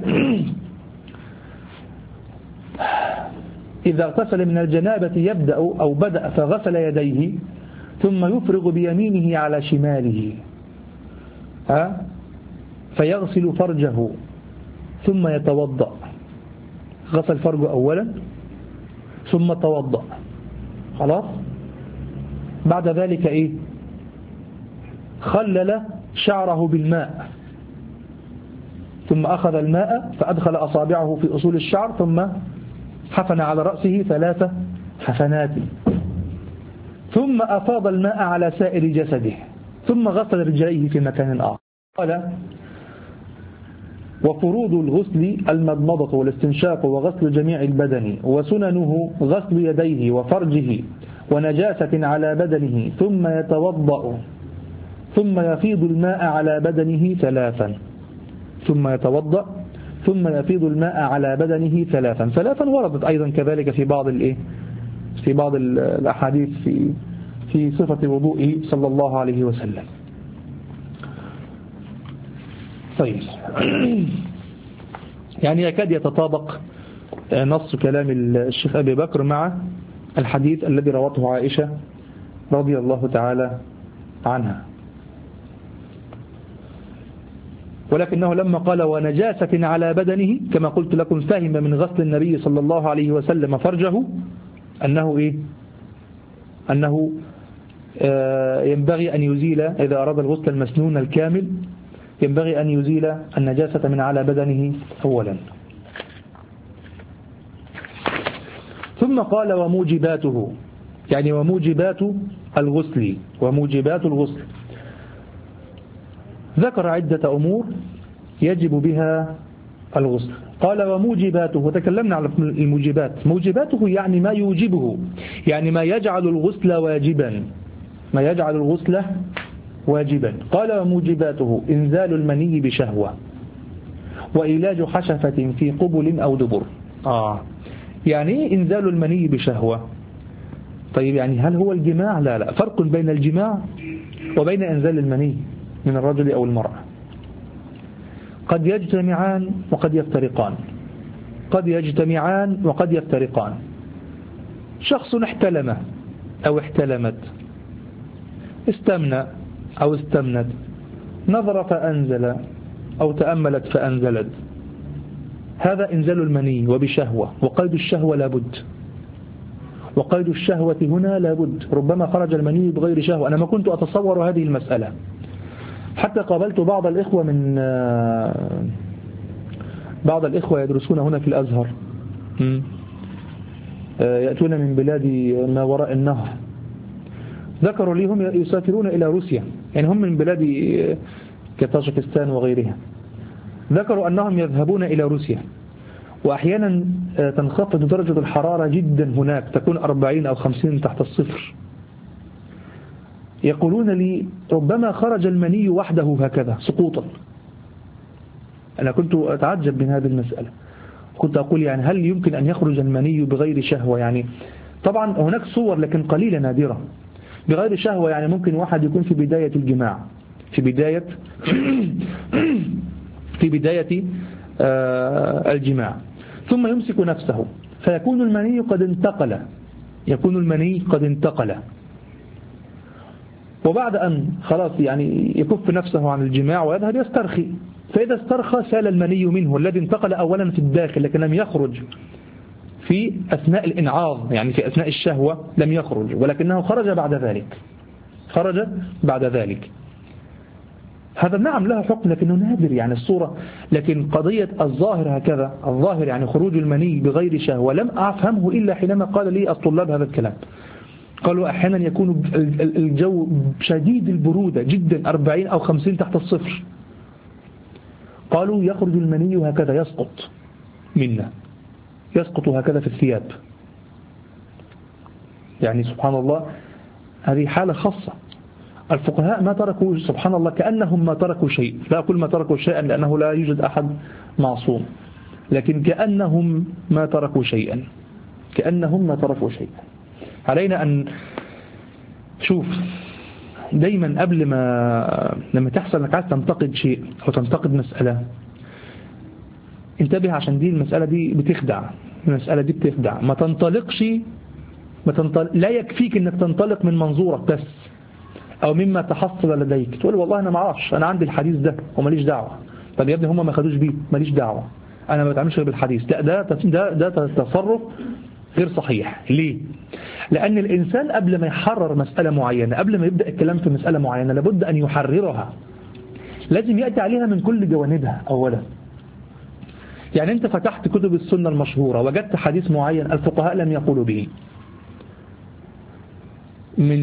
إذا اغتسل من الجنابة يبدأ أو بدأ فغسل يديه ثم يفرغ بيمينه على شماله ها فيغسل فرجه ثم يتوضأ. غسل فرجه أولا ثم توضأ، خلاص. بعد ذلك إيه؟ خلل شعره بالماء ثم أخذ الماء فأدخل أصابعه في أصول الشعر ثم حفن على رأسه ثلاث حفنات، ثم أفاض الماء على سائر جسده، ثم غسل رجليه في مكان آخر. قال: وفروض الغسل المضمضة والاستنشاق وغسل جميع البدن، وسننه غسل يديه وفرجه ونجاسة على بدنه، ثم يتوضأ ثم يفيض الماء على بدنه ثلاثا ثم يتوضأ ثم يفيض الماء على بدنه ثلاثا ثلاثا وردت أيضا كذلك في بعض الإيه في بعض الأحاديث في في صفة وضوئه صلى الله عليه وسلم. طيب، يعني يكاد يتطابق نص كلام الشيخ أبي بكر مع الحديث الذي روته عائشة رضي الله تعالى عنها، ولكنه لما قال ونجاسة على بدنه كما قلت لكم فهم من غسل النبي صلى الله عليه وسلم فرجه أنه إيه أنه آه ينبغي أن يزيل إذا أراد الغسل المسنون الكامل ينبغي أن يزيل النجاسة من على بدنه أولا. ثم قال وموجباته، يعني وموجبات الغسل وموجبات الغسل ذكر عدة أمور يجب بها الغسل. قال وموجباته، وتكلمنا على الموجبات. موجباته يعني ما يوجبه، يعني ما يجعل الغسل واجبا ما يجعل الغسل واجبا. قال وموجباته إنزال المني بشهوة، وإيلاج حشفة في قبل أو دبر. آه يعني إنزال المني بشهوة. طيب يعني هل هو الجماع؟ لا لا، فرق بين الجماع وبين إنزال المني من الرجل أو المرأة. قد يجتمعان وقد يفترقان قد يجتمعان وقد يفترقان. شخص احتلم أو احتلمت، استمنى أو استمنت، نظر فأنزل أو تأملت فأنزلت، هذا إنزال المني وبشهوة، وقيد الشهوة لابد وقيد الشهوة هنا لابد. ربما خرج المني بغير شهوة. أنا ما كنت أتصور هذه المسألة، حتى قابلت بعض الإخوة من بعض الإخوة يدرسون هنا في الأزهر، يأتون من بلاد ما وراء النهر، ذكروا لي هم يسافرون إلى روسيا، يعني هم من بلاد كطاجكستان وغيرها. ذكروا أنهم يذهبون إلى روسيا، وأحيانا تنخفض درجة الحرارة جدا هناك، تكون أربعين أو خمسين تحت الصفر. يقولون لي ربما خرج المني وحده هكذا سقوطا. أنا كنت أتعجب من هذه المسألة، كنت أقول يعني هل يمكن أن يخرج المني بغير شهوة؟ يعني طبعا هناك صور لكن قليلة نادرة. بغير شهوة يعني ممكن واحد يكون في بداية الجماع، في بداية في بداية الجماع، ثم يمسك نفسه فيكون المني قد انتقل يكون المني قد انتقل وبعد أن خلاص يعني يكف نفسه عن الجماع ويذهب يسترخي، فإذا استرخى سال المني منه الذي انتقل أولا في الداخل لكن لم يخرج في أثناء الإنعاض، يعني في أثناء الشهوة لم يخرج، ولكنه خرج بعد ذلك خرج بعد ذلك هذا نعم له حكم لكنه نادر يعني الصورة. لكن قضية الظاهر هكذا، الظاهر يعني خروج المني بغير شهوة، لم أفهمه إلا حينما قال لي الطلاب هذا الكلام. قالوا أحيانا يكون الجو شديد البرودة جدا أربعين أو خمسين تحت الصفر، قالوا يخرج المني هكذا يسقط منا يسقط هكذا في الثياب. يعني سبحان الله هذه حالة خاصة. الفقهاء ما تركوا سبحان الله كأنهم ما تركوا شيء، لا أقول ما تركوا شيئا لأنه لا يوجد أحد معصوم، لكن كأنهم ما تركوا شيئا كأنهم ما تركوا شيئا. علينا أن شوف دايما قبل ما لما تحصل أنك عايز تنتقد شيء أو تنتقد مسألة، انتبه عشان دي المسألة دي بتخدع المسألة دي بتخدع ما تنطلقش ما تنطلق لا يكفيك أنك تنطلق من منظورك بس أو مما تحصل لديك، تقول والله أنا ما اعرفش، أنا عندي الحديث ده وماليش دعوة. طب يا ابني هم ما خدوش بيه، ماليش دعوة، أنا ما بتعملش غير بالحديث. لا ده ده ده تصرف غير صحيح. ليه؟ لأن الإنسان قبل ما يحرر مسألة معينة، قبل ما يبدأ الكلام في مسألة معينة، لابد أن يحررها، لازم يأتي عليها من كل جوانبها أولا، يعني أنت فتحت كتب السنة المشهورة وجدت حديث معين الفقهاء لم يقولوا به من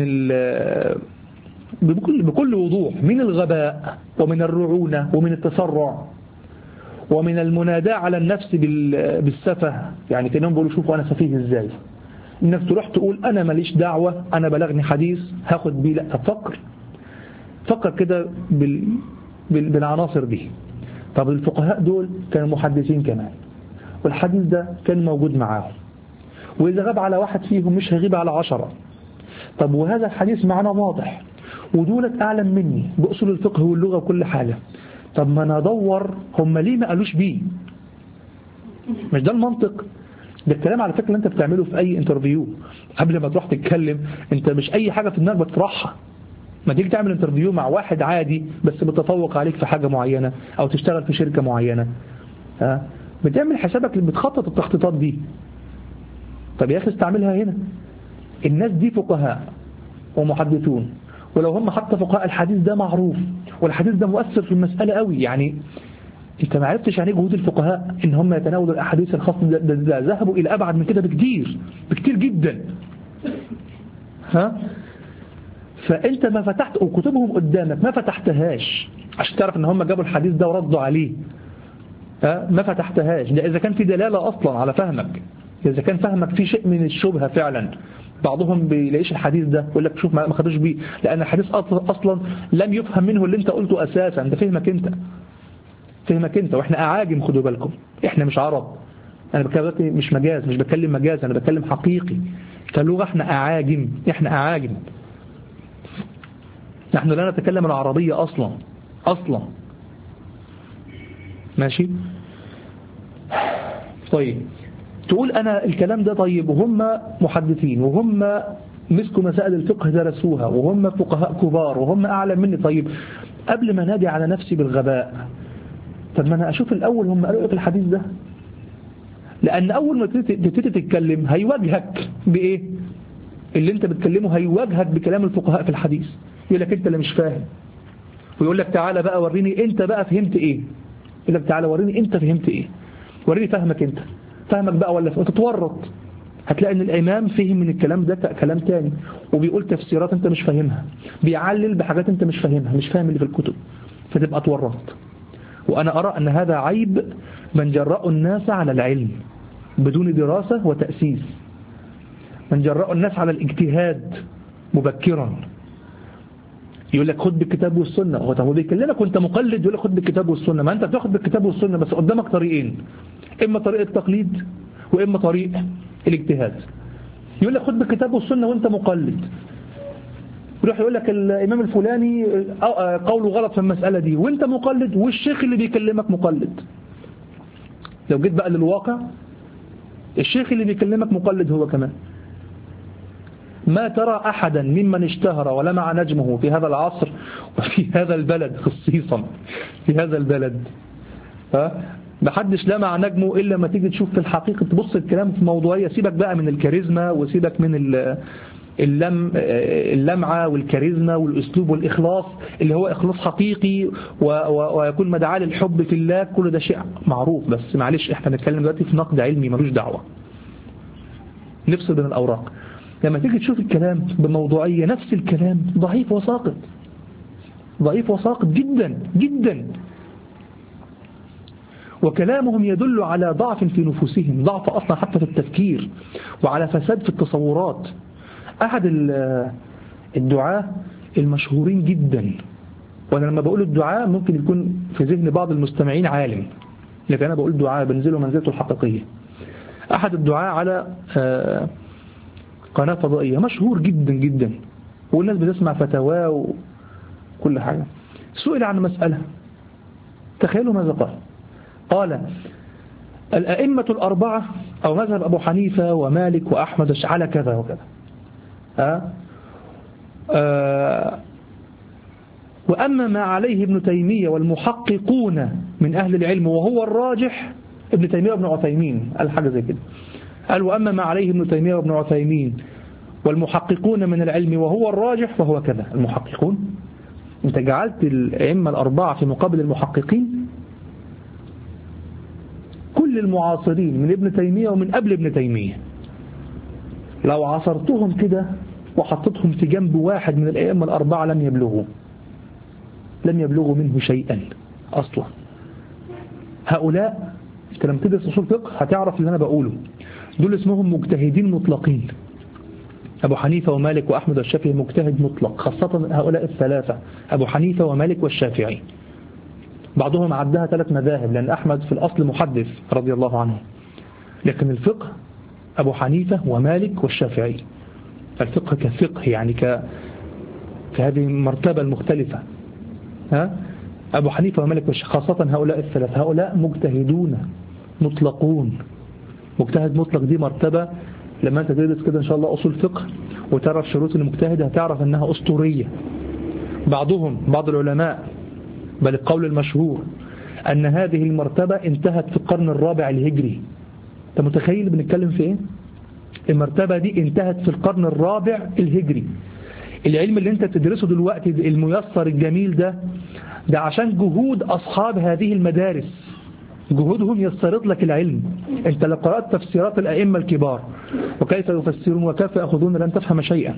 بكل, بكل وضوح، من الغباء ومن الرعونة ومن التسرع ومن المناداة على النفس بالسفه، يعني كأنهم بيقولوا شوفوا أنا سفيه إزاي، إنك تروح تقول أنا ماليش دعوة، أنا بلغني حديث هاخد بيه. لا، تفكر فكر كده بال... بال... بالعناصر دي. طب الفقهاء دول كانوا محدثين كمان، والحديث ده كان موجود معاهم، وإذا غاب على واحد فيهم مش هيغيب على عشرة. طب وهذا الحديث معنا واضح، ودولت أعلم مني بأصول الفقه واللغة وكل حاجة. طب ما ندور هم ليه ما قالوش بيه؟ مش ده المنطق؟ ده الكلام على فكرة اللي انت بتعمله في اي انترفيو قبل ما تروح تتكلم. انت مش اي حاجة في دماغك بتطرحها. ما تيجي تعمل انترفيو مع واحد عادي بس متفوق عليك في حاجة معينة او تشتغل في شركة معينة، ها بتعمل حسابك اللي بتخطط التخطيطات دي. طب يا اخي استعملها هنا. الناس دي فقهاء ومحدثون، ولو هم حتى فقهاء الحديث ده معروف والحديث ده مؤثر في المسألة قوي. يعني انت ما عرفتش يعني جهود الفقهاء ان هم يتناولوا الاحاديث الخاصه ده, ده, ده ذهبوا الى ابعد من كده بكتير بكتير جدا. ها فانت ما فتحت وكتبهم قدامك ما فتحتهاش عشان تعرف ان هم جابوا الحديث ده وردوا عليه. ها ما فتحتهاش. ده اذا كان في دلاله اصلا على فهمك، اذا كان فهمك في شيء من الشبهه فعلا. بعضهم بيلاقيش الحديث ده يقول لك شوف ما خدوش بيه، لان الحديث اصلا لم يفهم منه اللي انت قلته اساسا. ده فهمك انت فهمك انت واحنا اعاجم، خدوا بالكم احنا مش عرب. انا بتكلم مش مجاز، مش بتكلم مجاز، انا بتكلم حقيقي. كلغة احنا اعاجم، احنا اعاجم، نحن لا نتكلم العربية اصلا اصلا. ماشي طيب تقول انا الكلام ده طيب، وهم محدثين وهم مسكوا مسائل الفقه درسوها وهم فقهاء كبار وهم اعلم مني. طيب قبل ما نادي على نفسي بالغباء، طب ما أنا أشوف الأول هم قالوا إيه في الحديث ده. لأن أول ما تبتدي تتكلم هيواجهك بإيه؟ اللي أنت بتكلمه هيواجهك بكلام الفقهاء في الحديث. يقول لك أنت اللي مش فاهم، ويقول لك تعالى بقى وريني أنت بقى فهمت إيه. يقول لك تعالى وريني أنت فهمت إيه، وريني فهمك أنت فهمك بقى ولا فهمك. تتورط هتلاقي أن الإمام فهم من الكلام ده كلام تاني، وبيقول تفسيرات أنت مش فاهمها، بيعلل بحاجات أنت مش فاهمها، مش فاهم اللي في الكتب، فتبقى تورط. وأنا أرى أن هذا عيب من جرأوا الناس على العلم بدون دراسة وتأسيس، من جرأوا الناس على الاجتهاد مبكرا. يقول لك خد بالكتاب والسنة، هو طب بيكلمك وانت مقلد يقول لك خد بالكتاب والسنة. ما انت بتاخد بالكتاب والسنة بس قدامك طريقين، اما طريق التقليد واما طريق الاجتهاد. يقول لك خد بالكتاب والسنة وانت مقلد، يروح يقول لك الإمام الفلاني قوله غلط في المسألة دي وانت مقلد، والشيخ اللي بيكلمك مقلد. لو جيت بقى للواقع الشيخ اللي بيكلمك مقلد هو كمان. ما ترى أحدا ممن اشتهر ولمع نجمه في هذا العصر وفي هذا البلد خصيصا في هذا البلد، ها محدش لمع نجمه إلا ما تيجي تشوف في الحقيقة تبص الكلام في موضوعية. سيبك بقى من الكاريزما وسيبك من اللم اللمعة والكاريزما والأسلوب والإخلاص اللي هو إخلاص حقيقي ويكون مدعاة للحب في الله. كل ده شيء معروف، بس معلش احنا نتكلم دلوقتي في نقد علمي ملوش دعوة. نفصل بين الأوراق. لما تيجي تشوف الكلام بموضوعية نفس الكلام ضعيف وساقط، ضعيف وساقط جدا جدا، وكلامهم يدل على ضعف في نفوسهم، ضعف أصلا حتى في التفكير، وعلى فساد في التصورات. أحد الدعاة المشهورين جدا، وأنا لما بقول الدعاء ممكن يكون في ذهن بعض المستمعين عالم، لكن أنا بقول دعاء بنزله منزلته الحقيقية. أحد الدعاء على قناة فضائية مشهور جدا جدا والناس بتسمع فتاواه وكل حاجة، سئل عن مسألة، تخيلوا ماذا قال. قال الأئمة الأربعة أو مذهب أبو حنيفة ومالك وأحمد على كذا وكذا، أه؟ أه وأما ما عليه ابن تيمية والمحققون من أهل العلم وهو الراجح، ابن تيمية وابن عثيمين قال حاجة زي كده، قال وأما ما عليه ابن تيمية وابن عثيمين والمحققون من العلم وهو الراجح فهو كذا. المحققون، انت جعلت الأئمة الأربعة في مقابل المحققين. كل كل المعاصرين من ابن تيمية ومن قبل ابن تيمية لو عصرتهم كده وحطتهم في جنب واحد من الأئمة الأربعة لم يبلغوا لم يبلغوا منه شيئا أصلا. هؤلاء انت لما تدرس أصول فقه هتعرف اللي أنا بقوله، دول اسمهم مجتهدين مطلقين. أبو حنيفة ومالك وأحمد والشافعي مجتهد مطلق، خاصة هؤلاء الثلاثة أبو حنيفة ومالك والشافعي. بعضهم عدها ثلاث مذاهب لأن أحمد في الأصل محدث رضي الله عنه، لكن الفقه أبو حنيفة ومالك والشافعي. الفقه كفقه يعني ك في هذه المرتبة المختلفة. ها؟ أبو حنيفة ومالك والشافعي خاصة هؤلاء الثلاثة، هؤلاء مجتهدون مطلقون. مجتهد مطلق دي مرتبة لما أنت تدرس كده إن شاء الله أصول فقه وتعرف شروط المجتهد هتعرف أنها أسطورية. بعضهم بعض العلماء بل القول المشهور أن هذه المرتبة انتهت في القرن الرابع الهجري. أنت متخيل بنتكلم في إيه؟ المرتبة دي انتهت في القرن الرابع الهجري. العلم اللي أنت تدرسه دلوقتي الميسر الجميل ده ده عشان جهود أصحاب هذه المدارس، جهودهم يسرط لك العلم. أنت لو قرأت تفسيرات الأئمة الكبار وكيف يفسرون وكيف يأخذون لن تفهم شيئا.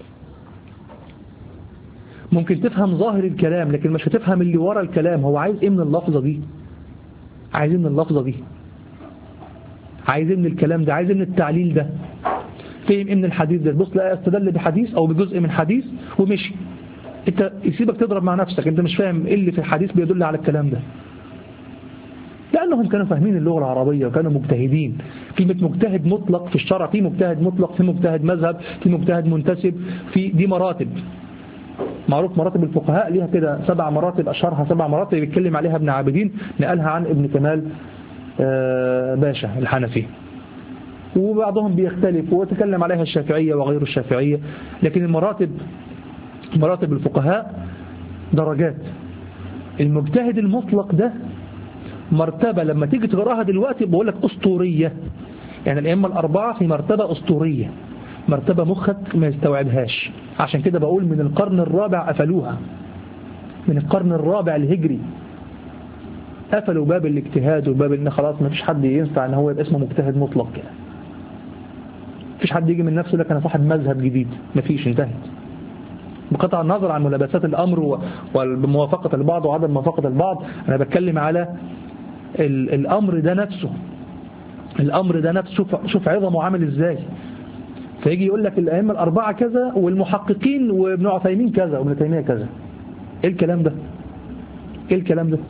ممكن تفهم ظاهر الكلام لكن مش هتفهم اللي ورا الكلام. هو عايز ايه من اللفظة دي؟ عايز ايه من اللفظة دي؟ عايز ايه من الكلام ده؟ عايز ايه من التعليل ده؟ فهم ايه من الحديث ده؟ بص لا استدل بحديث او بجزء من حديث ومشي. انت يسيبك تضرب مع نفسك، انت مش فاهم ايه اللي في الحديث بيدل على الكلام ده. لأنهم كانوا فاهمين اللغة العربية وكانوا مجتهدين. كلمة مجتهد مطلق في الشرع، في مجتهد مطلق، في مجتهد مذهب، في مجتهد منتسب، في دي مراتب. معروف مراتب الفقهاء ليها كده سبع مراتب، أشهرها سبع مراتب بيتكلم عليها ابن عابدين، نقلها عن ابن كمال باشا الحنفي. وبعضهم بيختلف وتكلم عليها الشافعية وغير الشافعية. لكن المراتب مراتب الفقهاء درجات. المجتهد المطلق ده مرتبة لما تيجي تقراها دلوقتي بقول لك أسطورية. يعني الأئمة الأربعة في مرتبة أسطورية، مرتبة مخك ما يستوعبهاش. عشان كده بقول من القرن الرابع قفلوها، من القرن الرابع الهجري قفلوا باب الاجتهاد وباب ان خلاص ما فيش حد ينفع ان هو يبقى اسمه مجتهد مطلق كده. مفيش حد يجي من نفسه لك انا صاحب مذهب جديد، مفيش، انتهت. بقطع النظر عن ملابسات الامر وموافقة البعض وعدم موافقة البعض، انا بتكلم على الامر ده نفسه. الامر ده نفسه شوف شوف عظمه عامل ازاي. فيجي يقول لك الائمه الاربعه كذا والمحققين وابن عثيمين كذا وابن تيميه كذا. ايه الكلام ده؟ ايه الكلام ده؟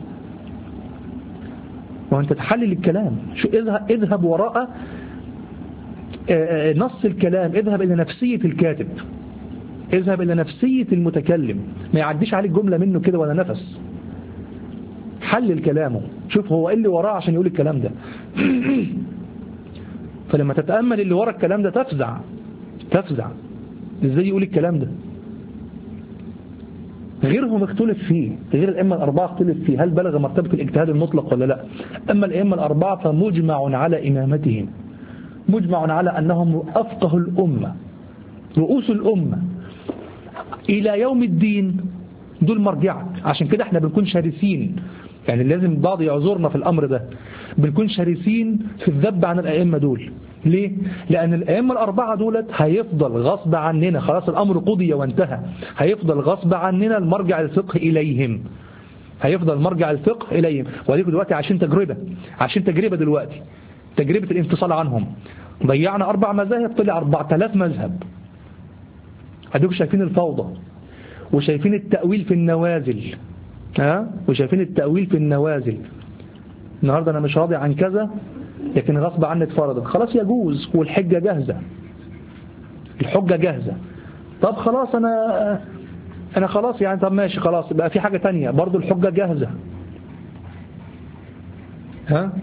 وانت تحلل الكلام، شو اذهب اذهب وراء نص الكلام، اذهب الى نفسيه الكاتب، اذهب الى نفسيه المتكلم، ما يعديش عليك جمله منه كده ولا نفس. حلل كلامه، شوف هو ايه اللي وراه عشان يقول الكلام ده. فلما تتأمل اللي ورا الكلام ده تفزع تفزع ازاي يقول الكلام ده. غيرهم اختلف فيه، غير الأئمة الأربعة اختلف فيه هل بلغ مرتبة الاجتهاد المطلق ولا لا. أما الأئمة الأربعة فمجمع على إمامتهم، مجمع على أنهم أفقه الأمة، رؤوس الأمة إلى يوم الدين، دول مرجعك. عشان كده احنا بنكون شرسين، يعني لازم بعض يعذرنا في الأمر ده، بنكون شرسين في الذب عن الأئمة دول. ليه؟ لأن الأئمة الأربعة دولت هيفضل غصب عننا، خلاص الأمر قضي وانتهى، هيفضل غصب عننا المرجع الفقه إليهم، هيفضل مرجع الفقه إليهم. وليكن دلوقتي عشان تجربة عشان تجربة دلوقتي تجربة الانفصال عنهم، ضيعنا أربع مذاهب طلع أربعة آلاف مذهب. هدوك شايفين الفوضى وشايفين التأويل في النوازل، ها؟ وشايفين التأويل في النوازل. النهاردة أنا مش راضي عن كذا لكن غصب عني اتفرضت، خلاص يجوز والحجة جاهزة، الحجة جاهزة. طب خلاص أنا أنا خلاص يعني طب ماشي خلاص بقى في حاجة تانية برضو الحجة جاهزة، ها؟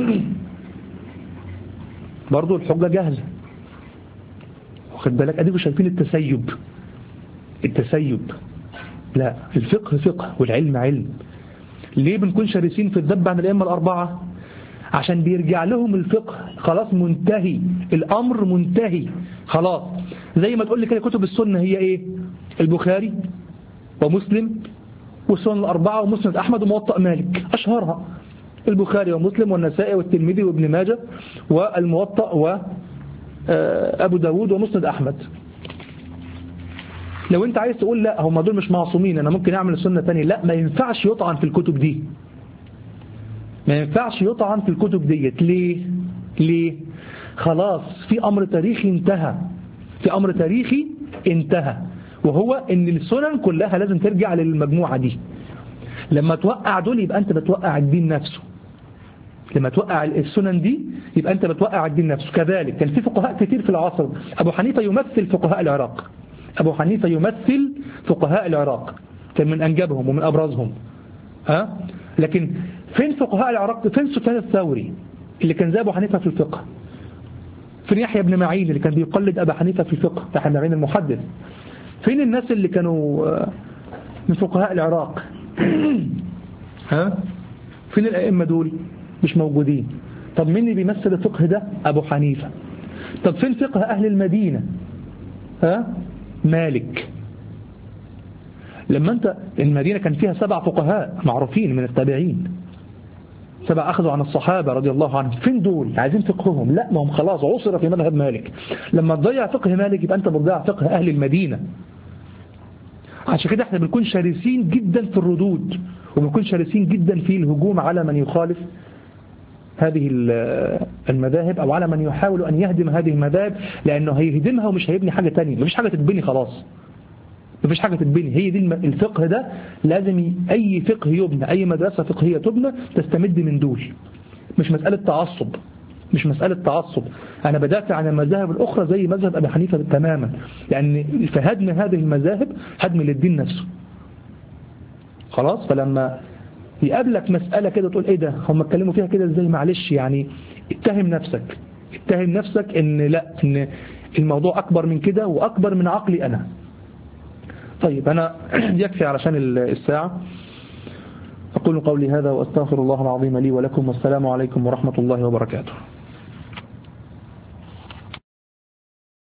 برضو الحجة جاهزة. واخد بالك؟ أديكوا شايفين التسيب التسيب لا، الفقه فقه والعلم علم. ليه بنكون شرسين في الذب عن الأئمة الأربعة؟ عشان بيرجع لهم الفقه خلاص منتهي، الأمر منتهي خلاص. زي ما تقول لي كده كتب السنة هي إيه؟ البخاري ومسلم والسنن الأربعة ومسند أحمد وموطأ مالك، أشهرها. البخاري ومسلم والنسائي والترمذي وابن ماجه والموطأ وأبو داود ومسند أحمد. لو انت عايز تقول لا هم دول مش معصومين انا ممكن اعمل سنة تانية، لا ما ينفعش يطعن في الكتب دي، ما ينفعش يطعن في الكتب ديت. ليه ليه خلاص في امر تاريخي انتهى، في امر تاريخي انتهى وهو ان السنن كلها لازم ترجع للمجموعة دي. لما توقع دول يبقى انت بتوقع الدين نفسه، لما توقع السنن دي يبقى انت بتوقع الدين نفسه. كذلك كان في فقهاء كتير في العصر، ابو حنيفة يمثل فقهاء العراق، أبو حنيفة يمثل فقهاء العراق، كان من أنجبهم ومن أبرزهم. ها؟ لكن فين فقهاء العراق؟ فين سفيان الثوري اللي كان زي أبو حنيفة في الفقه؟ فين يحيى بن معين اللي كان بيقلد أبو حنيفة في الفقه، يحيى بن معين المحدث؟ فين الناس اللي كانوا من فقهاء العراق؟ ها؟ فين الأئمة دول؟ مش موجودين. طب مين اللي بيمثل الفقه ده؟ أبو حنيفة. طب فين فقه أهل المدينة؟ ها؟ مالك. لما انت المدينة كان فيها سبع فقهاء معروفين من التابعين، سبع أخذوا عن الصحابة رضي الله عنهم، فين دول؟ عايزين فقههم؟ لا ما هم خلاص عصر في مذهب مالك. لما تضيع فقه مالك يبقى انت بتضيع فقه أهل المدينة. عشان كده احنا بنكون شرسين جدا في الردود، وبنكون شرسين جدا في الهجوم على من يخالف هذه المذاهب أو على من يحاول أن يهدم هذه المذاهب، لأنه هيهدمها ومش هيبني حاجة تانية، مفيش حاجة تتبني خلاص، مفيش حاجة تتبني. هي دي الفقه ده لازم أي فقه يبنى، أي مدرسة فقهية تبنى تستمد من دول. مش مسألة تعصب، مش مسألة تعصب. أنا بدافع عن المذاهب الأخرى زي مذهب أبي حنيفة تماما، لأن في هدم هذه المذاهب هدم للدين نفسه. خلاص. فلما يقابلك مسألة كده تقول ايه ده هم اتكلموا فيها كده ازاي، معلش يعني اتهم نفسك، اتهم نفسك ان لا ان الموضوع اكبر من كده واكبر من عقلي انا. طيب انا يكفي علشان الساعة. اقول قولي هذا واستغفر الله العظيم لي ولكم، والسلام عليكم ورحمة الله وبركاته.